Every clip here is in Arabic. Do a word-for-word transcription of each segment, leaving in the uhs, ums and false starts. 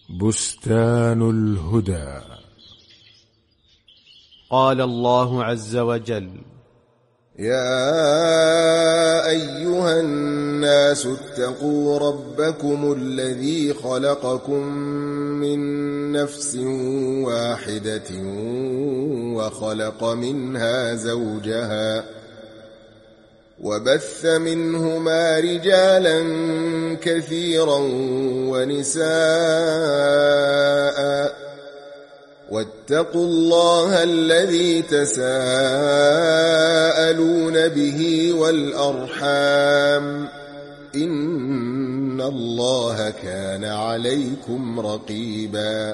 بستان الهدى. قال الله عز وجل: يا أيها الناس اتقوا ربكم الذي خلقكم من نفس واحدة وخلق منها زوجها وبث منهما رجالا كثيرا ونساء واتقوا الله الذي تساءلون به والأرحام إن الله كان عليكم رقيبا.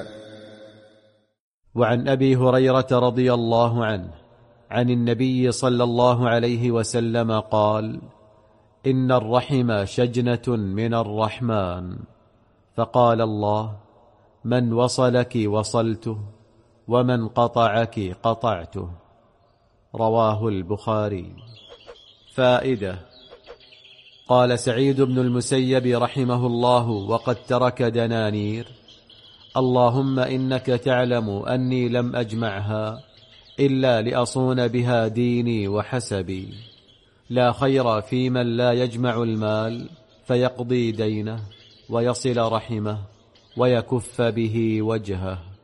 وعن أبي هريرة رضي الله عنه عن النبي صلى الله عليه وسلم قال: إن الرحم شجنة من الرحمن، فقال الله: من وصلك وصلته ومن قطعك قطعته. رواه البخاري. فائدة: قال سعيد بن المسيب رحمه الله وقد ترك دنانير: اللهم إنك تعلم أني لم أجمعها إلا لأصون بها ديني وحسبي، لا خير في من لا يجمع المال فيقضي دينه ويصل رحمه ويكف به وجهه.